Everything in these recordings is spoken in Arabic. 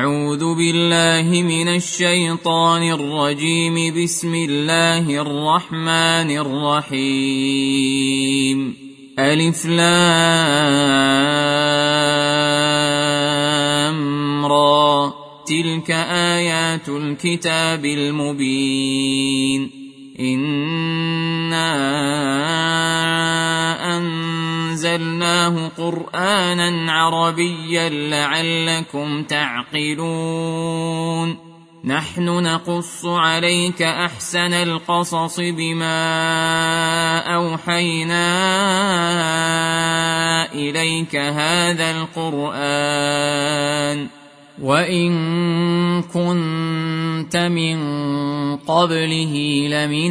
أعوذ بالله من الشيطان الرجيم. بسم الله الرحمن الرحيم. ألف لام را، تلك آيات الكتاب المبين. إنا أنزلناه قرآنا عربيا لعلكم تعقلون. نحن نقص عليك أحسن القصص بما أوحينا إليك هذا القرآن وإن كنت من قبله لمن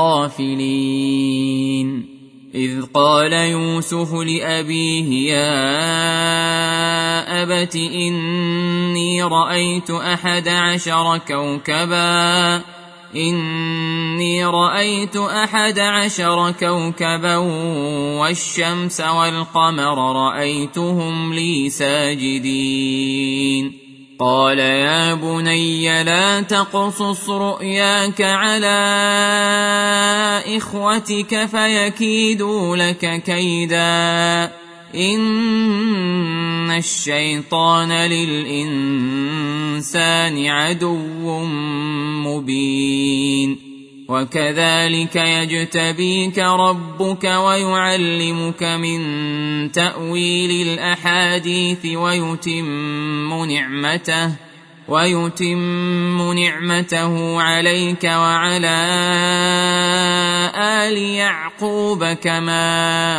الغافلين. إذ قال يوسف لأبيه يا أبت إني رأيت 11 كوكبا والشمس والقمر رأيتهم لي ساجدين. قال يا بني لا تقصص رؤياك على إخوتك فيكيدوا لك كيدا، إن الشيطان للإنسان عدو مبين. وكذلك يجتبيك ربك ويعلمك من تأويل الأحاديث ويتم نعمته عليك وعلى آل يعقوب كما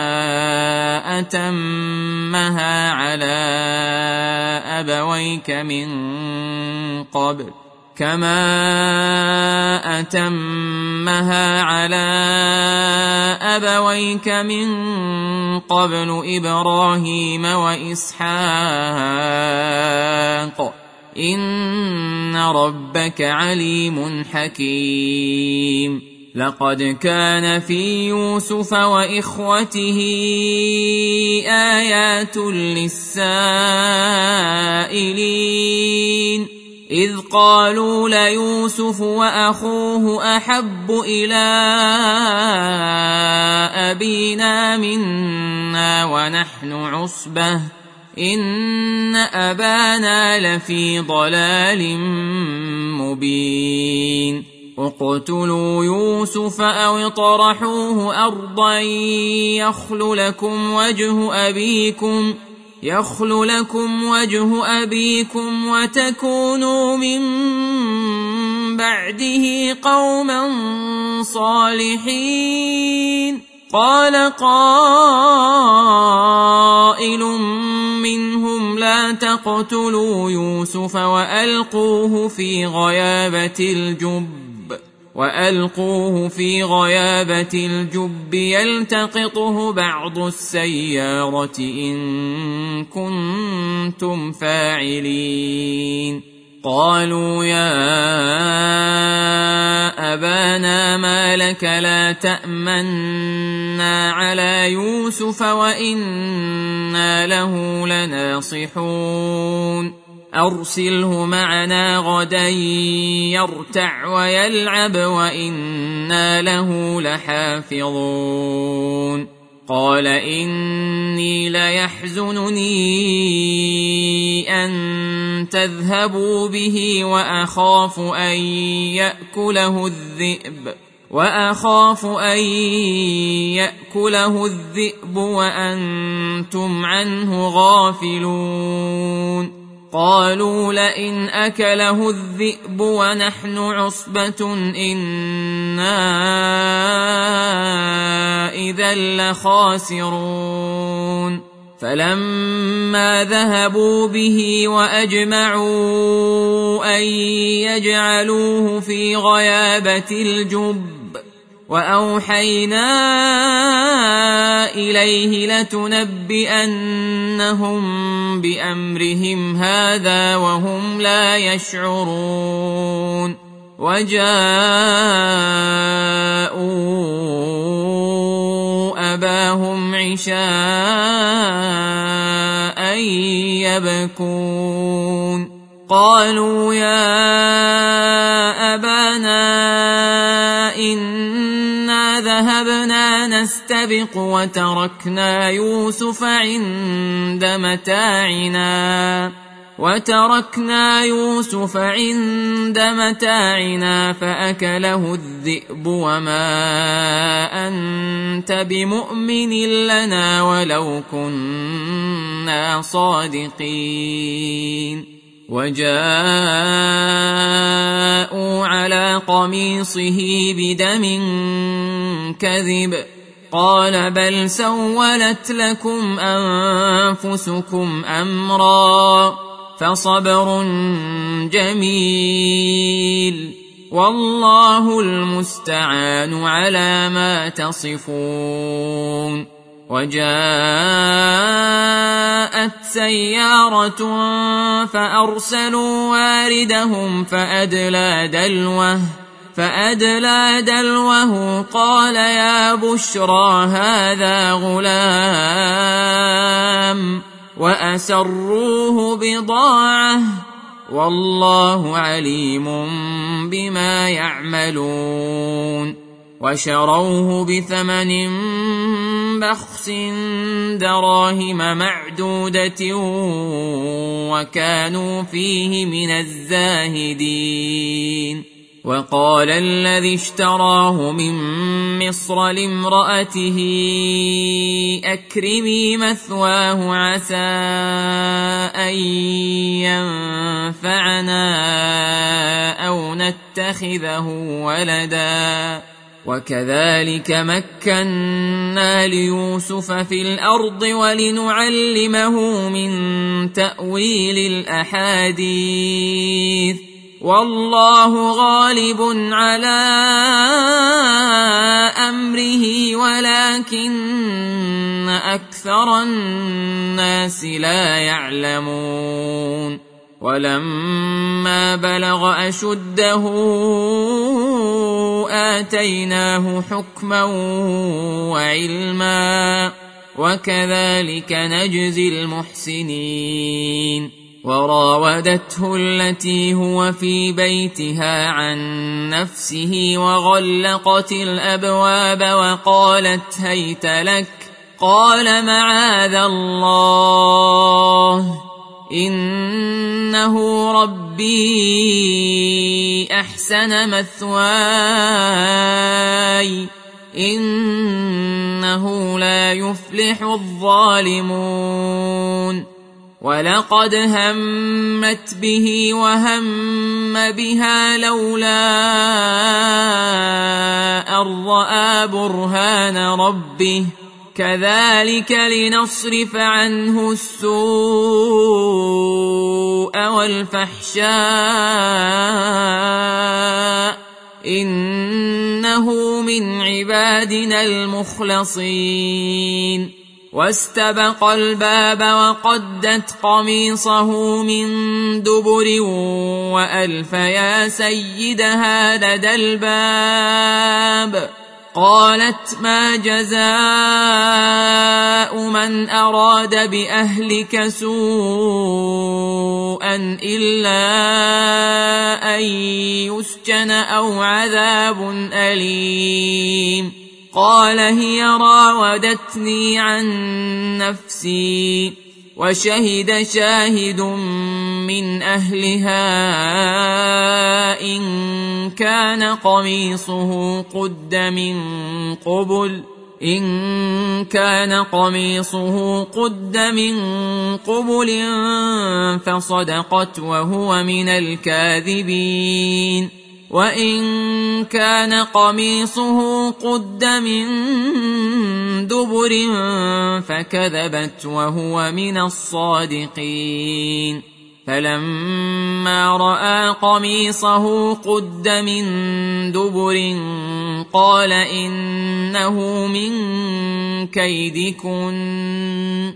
أتمها على أبويك من قبل إبراهيم وإسحاق، إن ربك عليم حكيم. لقد كان في يوسف وإخوته آيات للسائلين، إذ قالوا ليوسف وأخوه أحب إلى أبينا منا ونحن عصبة إن أبانا لفي ضلال مبين. اقتلوا يوسف أو اطرحوه أرضا يخل لكم وجه أبيكم وتكونوا من بعده قوما صالحين. قال قائل منهم لا تقتلوا يوسف وألقوه في غيابة الجب يلتقطه بعض السيارة إن كنتم فاعلين. قالوا يا أبانا ما لك لا تأمنا على يوسف وإنا له لناصحون. أرسله معنا غدا يرتع ويلعب وإنا له لحافظون. قال إني ليحزنني أن تذهبوا به وأخاف أن يأكله الذئب وأنتم عنه غافلون. قالوا لئن أكله الذئب ونحن عصبة إنا إذا لخاسرون. فلما ذهبوا به وأجمعوا أن يجعلوه في غيابة الجب وأوحينا إليه لتنبئنهم بأمرهم هذا وهم لا يشعرون. وجاءوا أباهم عشاء يبكون. قالوا يا أبانا إنا ذهبنا نستبق وتركنا يوسف عند متاعنا فأكله الذئب وما أنت بمؤمن لنا ولو كنا صادقين وجاءوا على قميصه بدم كذب قال بل سولت لكم أنفسكم أمرا فصبر جميل والله المستعان على ما تصفون وجاءت سيارة فأرسلوا واردهم فأدلى دلوه قال يا بشرى هذا غلام وأسروه بضاعة والله عليم بما يعملون وشروه بثمن بخس دراهم معدودة وكانوا فيه من الزاهدين وقال الذي اشتراه من مصر لامرأته أكرمي مثواه عسى أن ينفعنا أو نتخذه ولدا وكذلك مكنا ليوسف في الأرض ولنعلمه من تأويل الأحاديث والله غالب على أمره ولكن أكثر الناس لا يعلمون ولما بلغ أشده آتيناه حكما وعلما وكذلك نجزي المحسنين وراودته التي هو في بيتها عن نفسه وغلقت الأبواب وقالت هيت لك قال معاذ الله إنه ربي أحسن مثواي إنه لا يفلح الظالمون ولقد همت به وهم بها لولا أن رأى برهان ربه كذلك لنصرف عنه السوء والفحشاء إنه من عبادنا المخلصين واستبق الباب وقدت قميصه من دبر وألف يا سيدها لدى الباب قالت ما جزاء من أراد بأهلك سوءا إلا أن يسجن أو عذاب أليم قال هي راودتني عن نفسي وشهد شاهد من أهلها إن كان قميصه قد من قبل فصدقت وهو من الكاذبين وإن كان قميصه قد من دبر فكذبت وهو من الصادقين فلما رأى قميصه قد من دبر قال إنه من كيدكن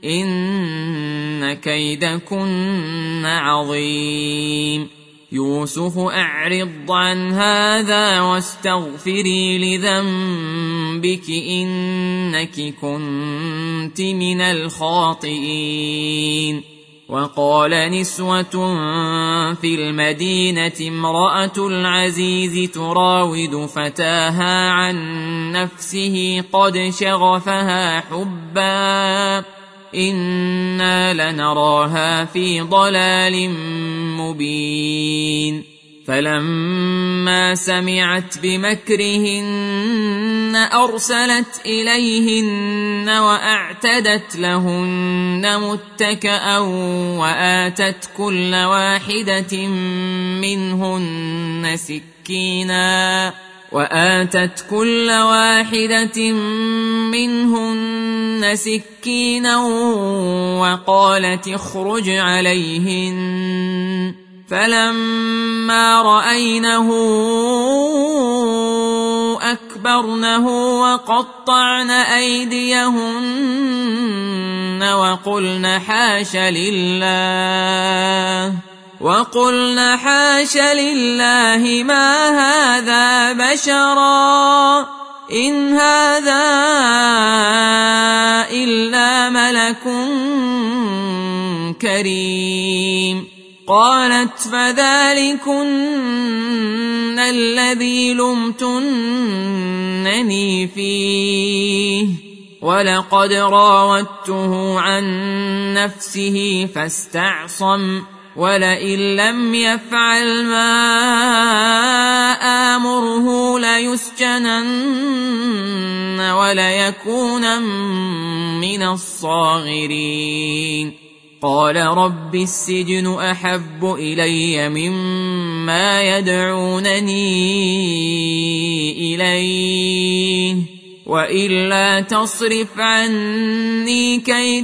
إن كيدكن عظيم يوسف أعرض عن هذا واستغفري لذنبك إنك كنت من الخاطئين وقال نسوة في المدينة امرأة العزيز تراود فتاها عن نفسه قد شغفها حبا إنا لنراها في ضلال مبين فلما سمعت بمكرهن أرسلت إليهن وأعتدت لهن متكأ وآتت كل واحدة منهن سكينا وقالت اخرج عليهن فلما رأينه أكبرنه وقطعن أيديهن وقلن حاش لله ما هذا بشرا إن هذا إلا ملك كريم قالت فذلكن الذي لمتنني فيه ولقد راودته عن نفسه فاستعصم ولئن لم يفعل ما آمره ليسجنن وليكونن من الصاغرين قال رب السجن أحب إلي مما يدعونني إليه وإلا تصرف عني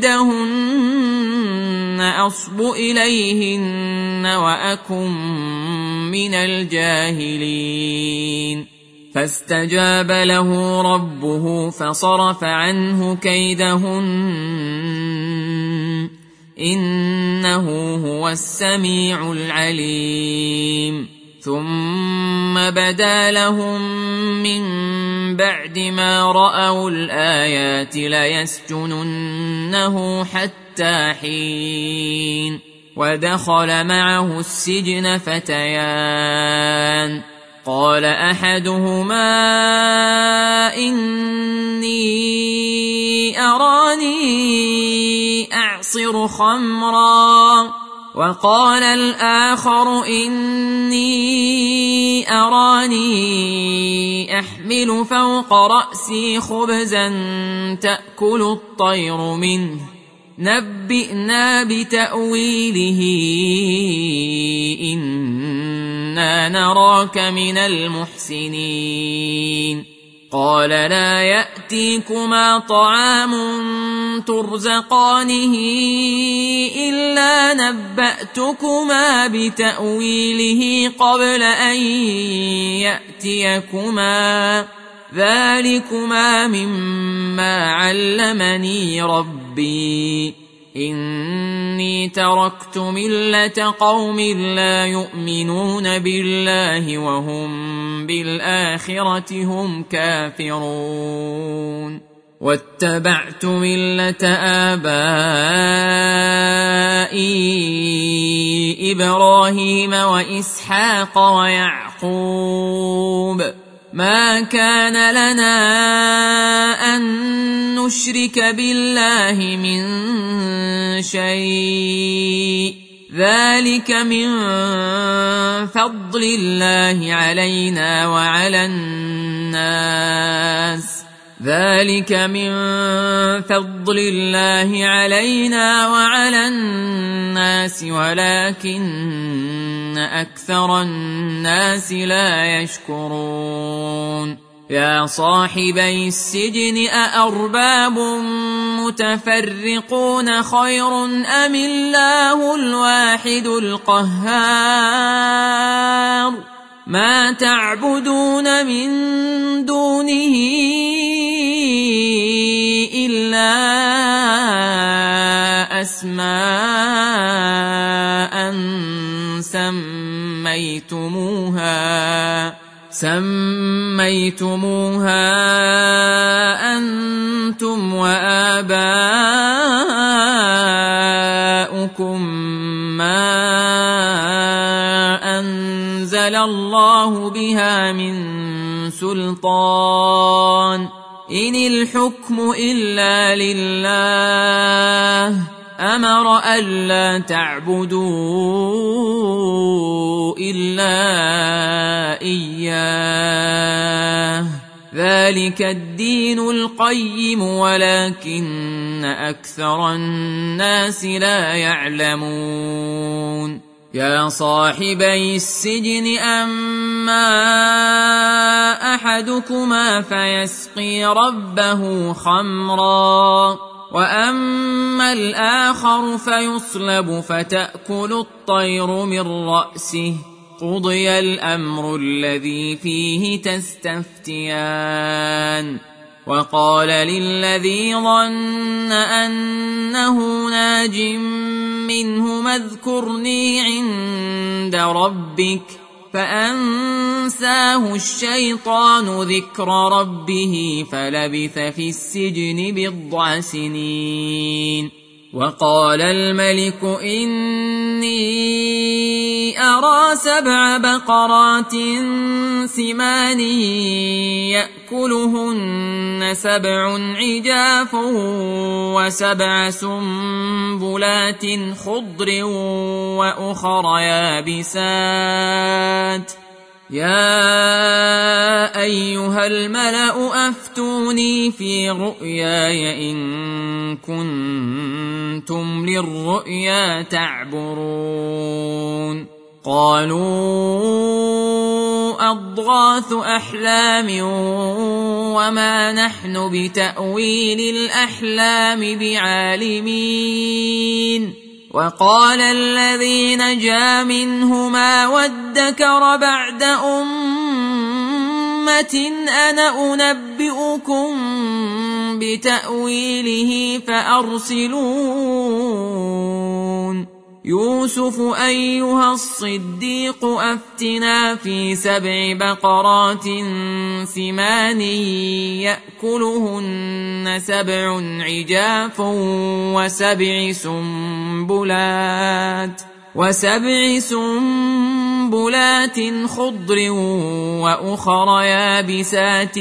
كيدهن أصب إليهن وأكن من الجاهلين فاستجاب له ربه فصرف عنه كيدهن إنه هو السميع العليم ثم بدا لهم من بعد ما رأوا الآيات ليسجننه حتى حين ودخل معه السجن فتيان قال أحدهما إني أراني أعصر خمرا وقال الآخر إني أراني أحمل فوق رأسي خبزا تأكل الطير منه نبئنا بتأويله إنا نراك من المحسنين قال لا يأتيكما طعام ترزقانه إلا نبأتكما بتأويله قبل أن يأتيكما ذلكما مما علمني ربي إني تركت ملة قوم لا يؤمنون بالله وهم بالآخرة هم كافرون واتبعت ملة آبائي إبراهيم وإسحاق ويعقوب ما كان لنا أن نشرك بالله من شيء ذلك من فضل الله علينا وعلى الناس ولكن أكثر الناس لا يشكرون يا صاحبي السجن أأرباب متفرقون خير أم الله الواحد القهار ما تعبدون من دونه إلا أسماء سميتموها أنتم وآباؤكم لكم ما أنزل الله بها من سلطان إن الحكم إلا لله أمر ألا تعبدوا إلا إياه ذلك الدين القيم ولكن أكثر الناس لا يعلمون يا صاحبي السجن أما أحدكما فيسقي ربه خمرا وأما الآخر فيصلب فتأكل الطير من رأسه قضي الأمر الذي فيه تستفتيان وقال للذي ظن أنه ناج منهما اذكرني عند ربك فأنساه الشيطان ذكر ربه فلبث في السجن 10 سنين وقال الملك إني أرى 7 بقرات سمان يأكلهن 7 عجاف و7 سنبلات خضر وأخر يابسات يا أيها الملأ أفتوني في رؤياي إن كنتم للرؤيا تعبرون قالوا أضغاث أحلام وما نحن بتأويل الأحلام بعالمين وقال الذي نجا منهما وادكر بعد أمة أنا أنبئكم بتأويله فأرسلون يوسف أيها الصديق أفتنا في 7 بقرات سمان يأكلهن 7 عجاف و7 سنبلات خضر وأخر يابسات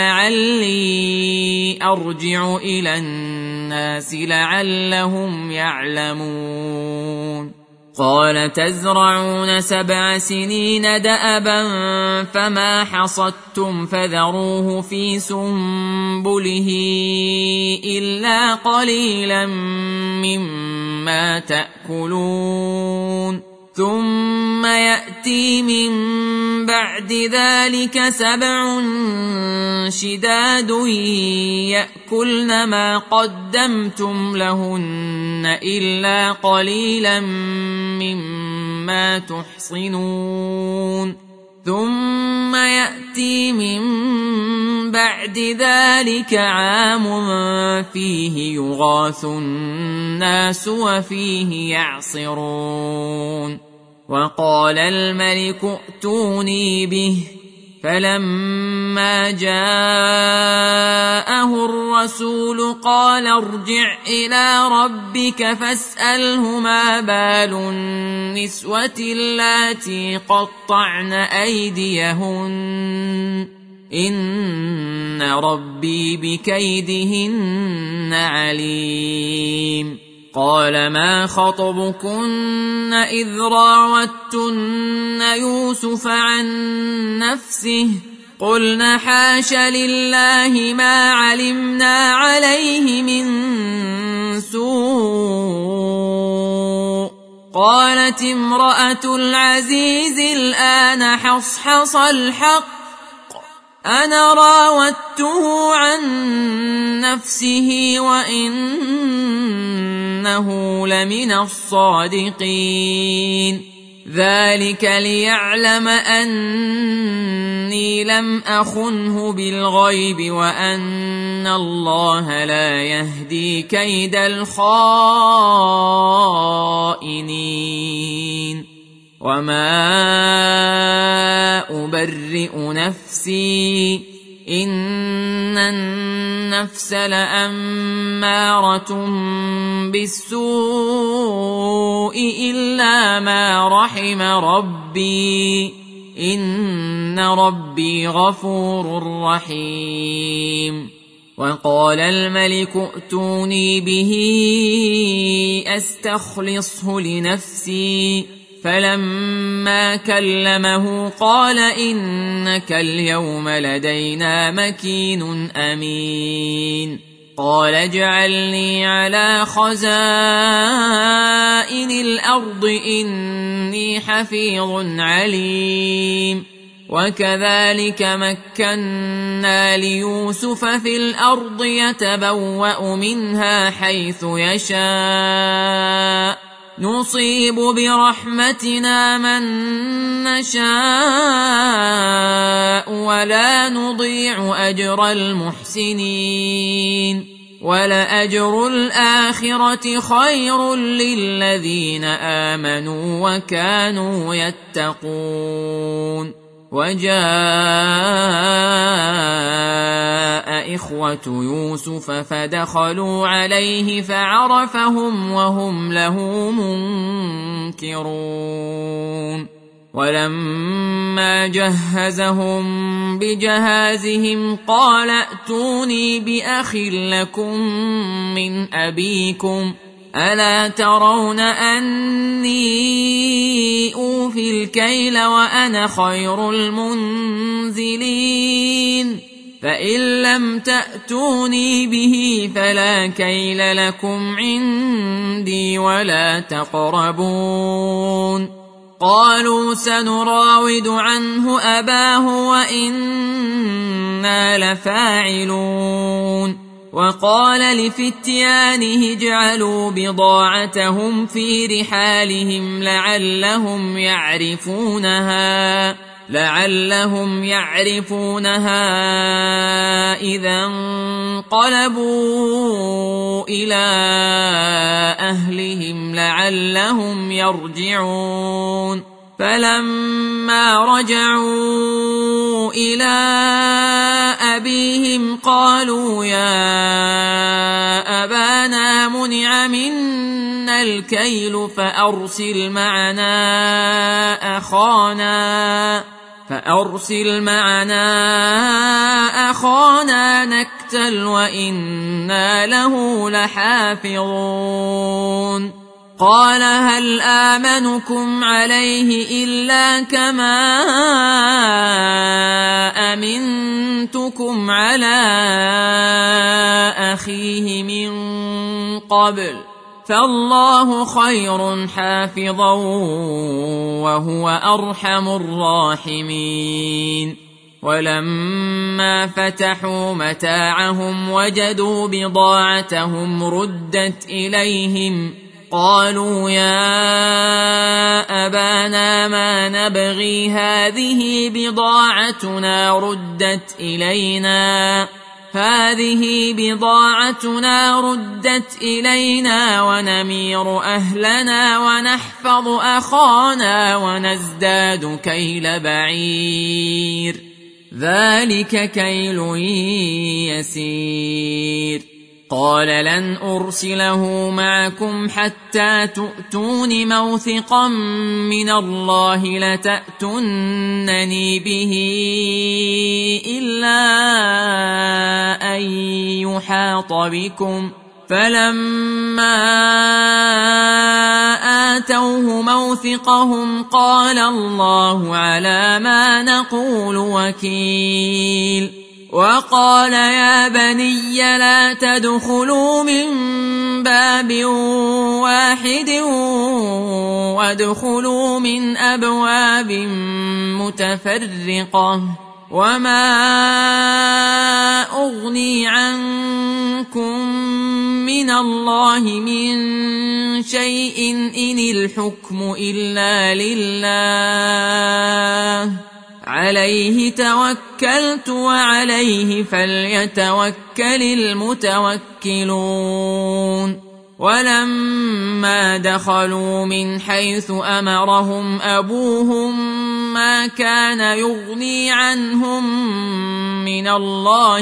لعلي أرجع إلى الناس لعلهم يعلمون قال تزرعون 7 سنين دأبا فما حصدتم فذروه في سنبله إلا قليلا مما تأكلون ثم يأتي من بعد ذلك 7 شداد يأكلن ما قدمتم لهن إلا قليلا مما تحصنون ثم يأتي من بعد ذلك عام فيه يغاث الناس وفيه يعصرون وقال الملك ائتوني به فلما جاءه الرسول قال ارجع إلى ربك فاسأله ما بال النسوة اللاتي قطعن أيديهن إن ربي بكيدهن عليم قال ما خطبكن إذ راوتن يوسف عن نفسه قلنا حاش لله ما علمنا عليه من سوء قالت امرأة العزيز الآن حصحص الحق أنا راودته عن نفسه وإنه لمن الصادقين ذلك ليعلم أني لم أخنه بالغيب وأن الله لا يهدي كيد الخائنين وما أبرئ نفسي إن النفس لأمارة بالسوء إلا ما رحم ربي إن ربي غفور رحيم. وقال الملك ائتوني به أستخلصه لنفسي فلما كلمه قال إنك اليوم لدينا مكين أمين. قال اجعلني على خزائن الأرض إني حفيظ عليم. وكذلك مكنا ليوسف في الأرض يتبوأ منها حيث يشاء نصيب برحمتنا من نشاء ولا نضيع أجر المحسنين ولأجر الآخرة خير للذين آمنوا وكانوا يتقون. وجاء إخوة يوسف فدخلوا عليه فعرفهم وهم له منكرون. ولما جهزهم بجهازهم قال ائتوني بأخ لكم من أبيكم ألا ترون أني أوفي الكيل وأنا خير المنزلين فإن لم تأتوني به فلا كيل لكم عندي ولا تقربون. قالوا سنراود عنه أباه وإنا لفاعلون. وقال لفتيانه اجعلوا بضاعتهم في رحالهم لعلهم يعرفونها إذا انقلبوا إلى أهلهم لعلهم يرجعون. فلما رجعوا إلى أبيهم قالوا يا أبانا منع منا الكيل فأرسل معنا أخانا نكتل وإنا له لحافظون. قال هل آمنكم عليه إلا كما أمنتكم على أخيه من قبل فالله خير حافظا وهو أرحم الراحمين. ولما فتحوا متاعهم وجدوا بضاعتهم ردت إليهم قالوا يا أبانا ما نبغي هذه بضاعتنا ردت إلينا ونمير أهلنا ونحفظ أخانا ونزداد كيل بعير ذلك كيل يسير. قال لن أرسله معكم حتى تؤتون موثقا من الله لتأتونني به إلا أن يحاط بكم. فلما آتوه موثقهم قال الله على ما نقول وكيل. وقال يا بني لا تدخلوا من باب واحد وادخلوا من أبواب متفرقة وما أغني عنكم من الله من شيء إن الحكم إلا لله عليه توكلت وعليه فليتوكل المتوكلون. ولما دخلوا من حيث أمرهم أبوهم ما كان يغني عنهم من الله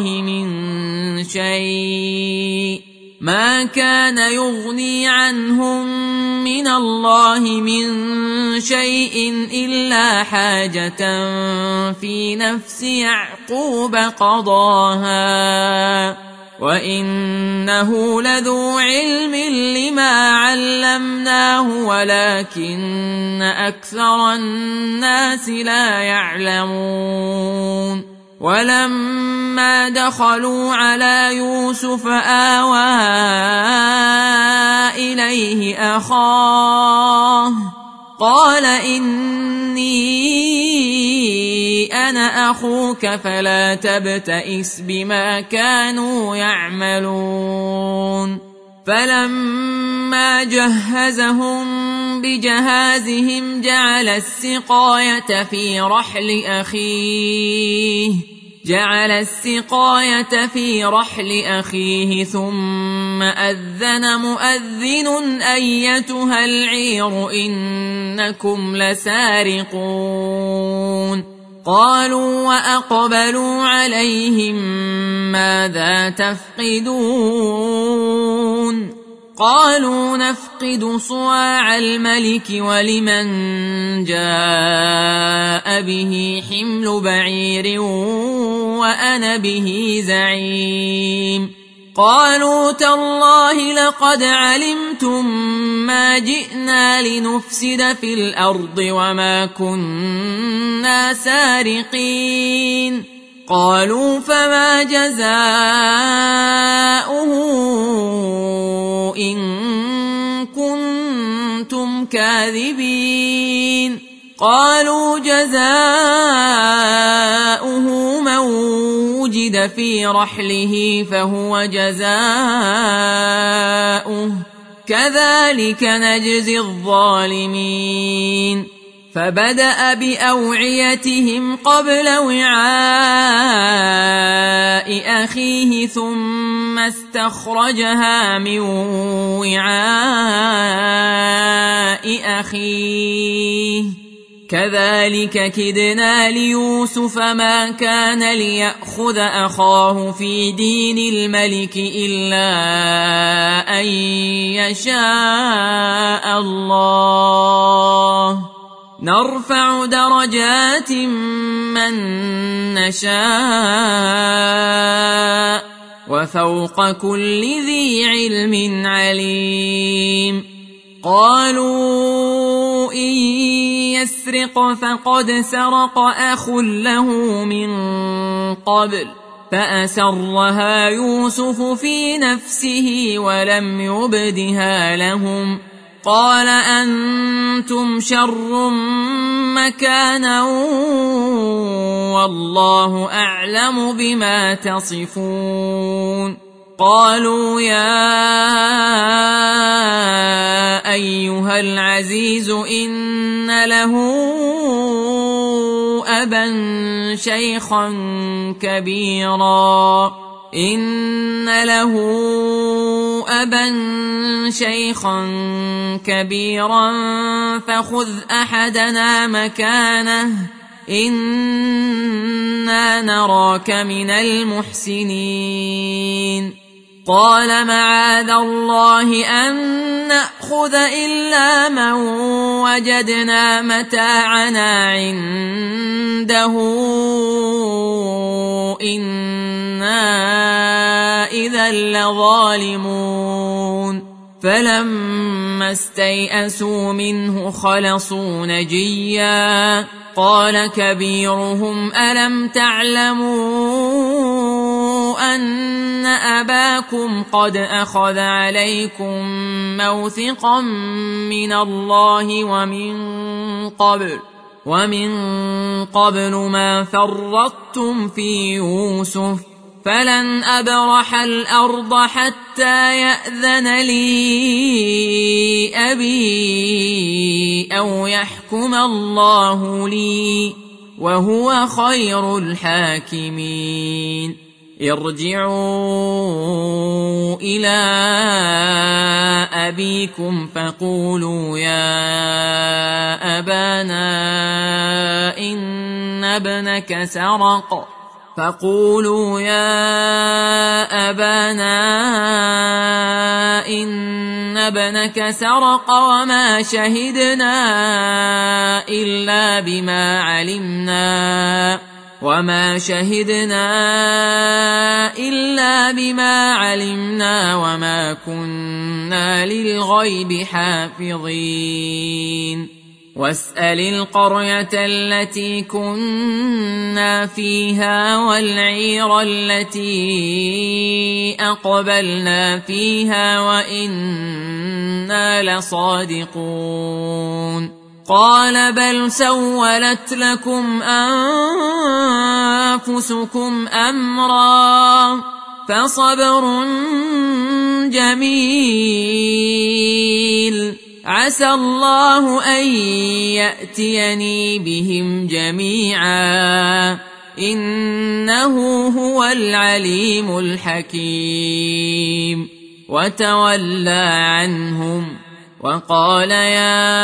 من شيء إلا حاجة في نفس يعقوب قضاها وإنه لذو علم لما علمناه ولكن أكثر الناس لا يعلمون. ولما دخلوا على يوسف آوى إليه أخاه قال إني أنا أخوك فلا تبتئس بما كانوا يعملون. فلما جهزهم بجهازهم جعل السقاية في رحل أخيه ثم أذن مؤذن أيتها العير إنكم لسارقون. قالوا وأقبلوا عليهم ماذا تفقدون؟ قالوا نفقد صواع الملك ولمن جاء به حمل بعير وأنا به زعيم. قالوا تالله لقد علمتم ما جئنا لنفسد في الأرض وما كنا سارقين. قالوا فما جزاؤه إن كنتم كاذبين؟ قالوا جزاؤه من وجد في رحله فهو جزاؤه كذلك نجزي الظالمين. فبدأ بأوعيتهم قبل وعاء أخيه ثم استخرجها من وعاء أخيه كذلك كدنا ليوسف ما كان ليأخذ أخاه في دين الملك إلا أن يشاء الله نرفع درجات من نشاء وفوق كل ذي علم عليم. قالوا إن يسرق فقد سرق أخ له من قبل فأسرها يوسف في نفسه ولم يبدها لهم. قال أنتم شر مكانا والله أعلم بما تصفون. قالوا يا أيها العزيز إن له أبا شيخا كبيرا فخذ أحدنا مكانه إنا نراك من المحسنين. قال معاذ الله أن نأخذ إلا من وجدنا متاعنا عنده إنا إذا لظالمون. فلما استيئسوا منه خلصوا نجيا. قال كبيرهم ألم تعلموا أن أباكم قد أخذ عليكم موثقا من الله ومن قبل ما فرطتم في يوسف فلن أبرح الأرض حتى يأذن لي أبي أو يحكم الله لي وهو خير الحاكمين. ارجعوا إلى أبيكم فقولوا يا أبانا إن ابنك سرق وما شهدنا إلا بما علمنا وما كنا للغيب حافظين واسأل القرية التي كنا فيها والعير التي أقبلنا فيها وإنا لصادقون قال بل سولت لكم أنفسكم أمرا فصبر جميل عسى الله أن يأتيني بهم جميعا إنه هو العليم الحكيم وتولى عنهم وقال يا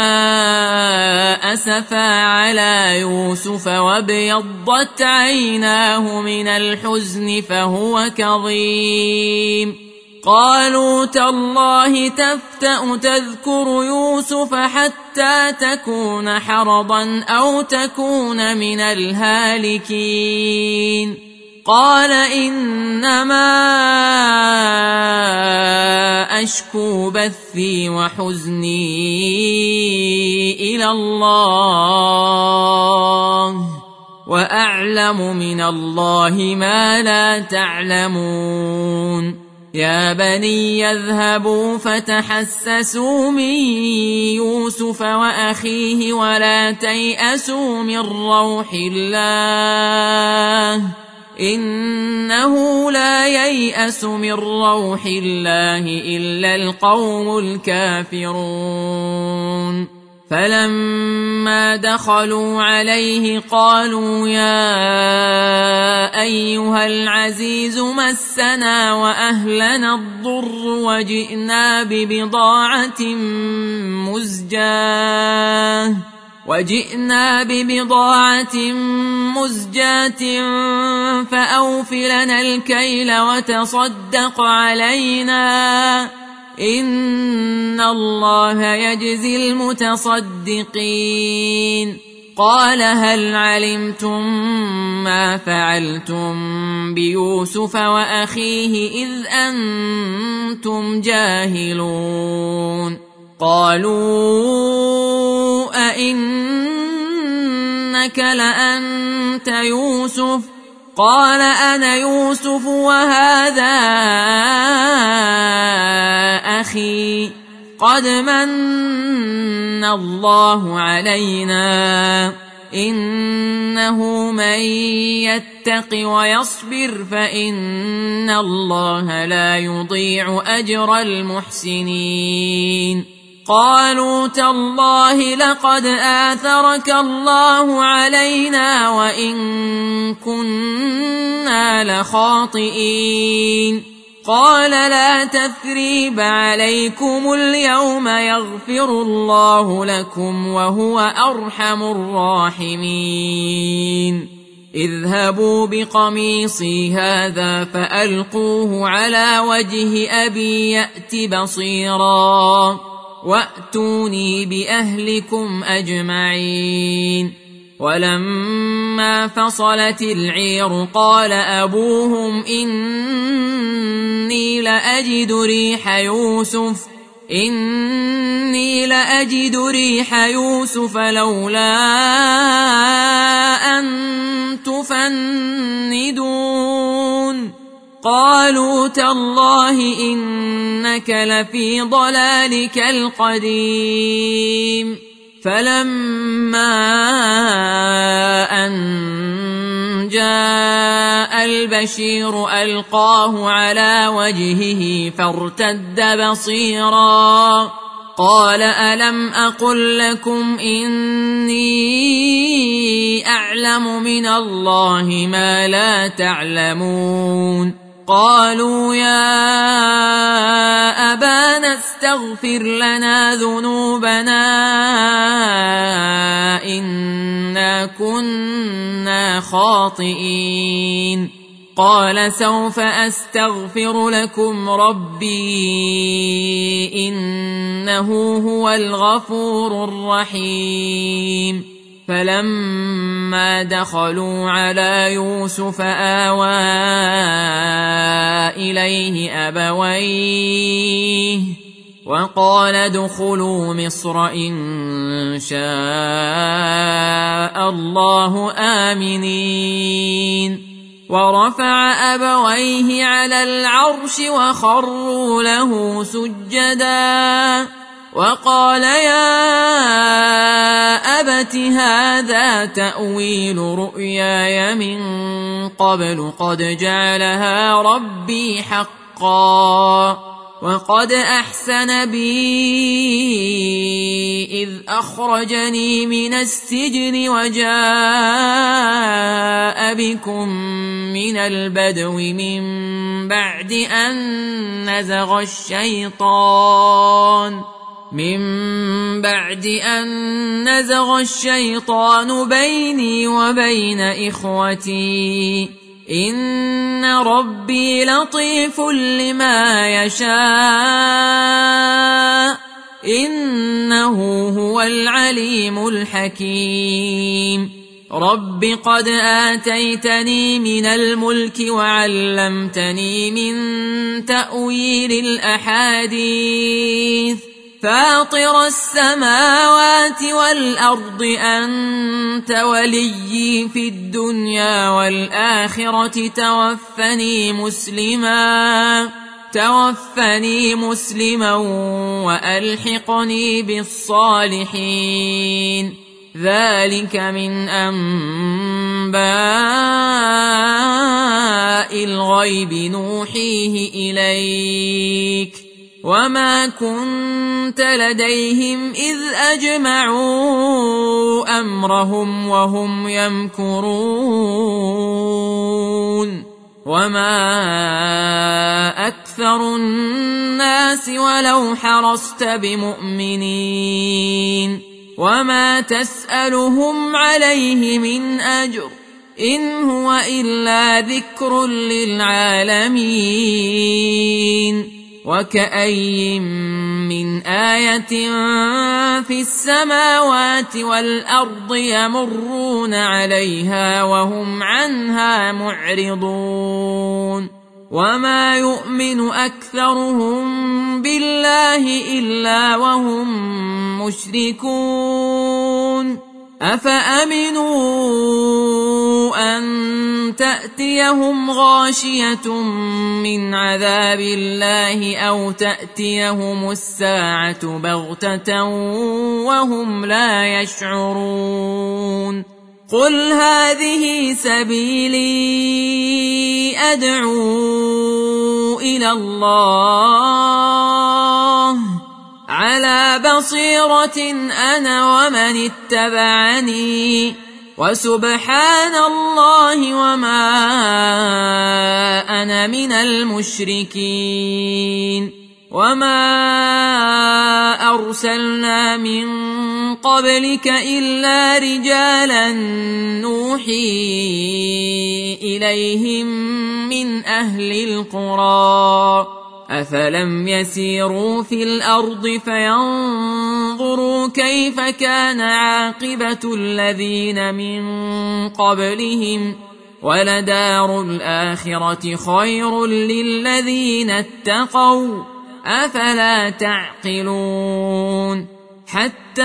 أسفا على يوسف وابيضت عيناه من الحزن فهو كظيم قالوا تالله تفتأ تذكر يوسف حتى تكون حرضا أو تكون من الهالكين قال إنما أشكو بثي وحزني إلى الله وأعلم من الله ما لا تعلمون يا بني يذهبوا فتحسسوا من يوسف وأخيه ولا تيأسوا من روح الله إنه لا ييأس من روح الله إلا القوم الكافرون فلما دخلوا عليه قالوا يا أيها العزيز مسنا وأهلنا الضر وجئنا ببضاعة مزجاة فأوف لنا الكيل وتصدق علينا إن الله يجزي المتصدقين قال هل علمتم ما فعلتم بيوسف وأخيه إذ أنتم جاهلون قالوا أئنك لأنت يوسف قال أنا يوسف وهذا أخي قد من الله علينا إنه من يتق ويصبر فإن الله لا يضيع أجر المحسنين قالوا تالله لقد آثرك الله علينا وإن كنا لخاطئين قال لا تثريب عليكم اليوم يغفر الله لكم وهو أرحم الراحمين اذهبوا بقميصي هذا فألقوه على وجه أبي يأت بصيرا وأتوني بأهلكم أجمعين ولما فصلت العير قال أبوهم إني لأجد ريح يوسف لولا أن تفندون قالوا تالله إنك لفي ضلالك القديم فلما أن جاء البشير ألقاه على وجهه فارتد بصيرا قال ألم أقل لكم إني أعلم يعلم من الله ما لا تعلمون قالوا يا أبانا استغفر لنا ذنوبنا إنا كنا خاطئين قال سوف أستغفر لكم ربي إنه هو الغفور الرحيم فلما دخلوا على يوسف آوى إليه أبويه وقال ادخلوا مصر إن شاء الله آمنين ورفع أبويه على العرش وخروا له سجدا وقال يا أبت هذا تأويل رؤياي من قبل قد جعلها ربي حقا وقد أحسن بي إذ أخرجني من السجن وجاء بكم من البدو من بعد أن نزغ الشيطان بيني وبين إخوتي إن ربي لطيف لما يشاء إنه هو العليم الحكيم رب قد آتيتني من الملك وعلمتني من تأويل الأحاديث فاطر السماوات والأرض أنت وليي في الدنيا والآخرة توفني مسلما وألحقني بالصالحين ذلك من أنباء الغيب نوحيه إليك وما كنت لديهم إذ أجمعوا أمرهم وهم يمكرون وما أكثر الناس ولو حرصت بمؤمنين وما تسألهم عليه من أجر إن هو إلا ذكر للعالمين وكأي من آية في السماوات والأرض يمرون عليها وهم عنها معرضون وما يؤمن أكثرهم بالله إلا وهم مشركون أفأمنوا أن تأتيهم غاشية من عذاب الله أو تأتيهم الساعة بغتة وهم لا يشعرون قل هذه سبيلي أدعو إلى الله على بصيرة أنا ومن اتبعني وسبحان الله وما أنا من المشركين وما أرسلنا من قبلك إلا رجالا نوحي إليهم من أهل القرى أفلم يسيروا في الأرض فينظروا كيف كان عاقبة الذين من قبلهم ولدار الآخرة خير للذين اتقوا أفلا تعقلون حتى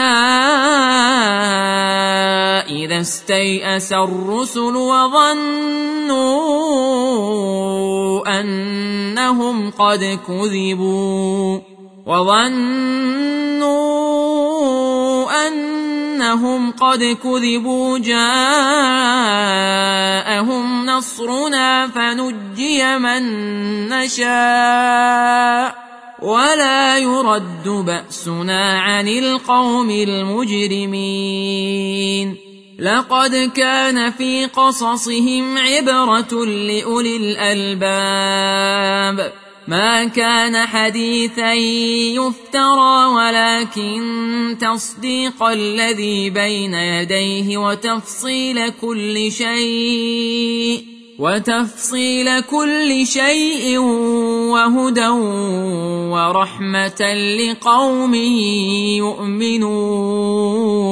إذا استيأس الرسل وظنوا أنهم قد كذبوا جاءهم نصرنا فنجي من نشاء ولا يرد بأسنا عن القوم المجرمين لقد كان في قصصهم عبرة لأولي الألباب ما كان حديثا يفترى ولكن تصديق الذي بين يديه وتفصيل كل شيء وهدى ورحمة لقوم يؤمنون.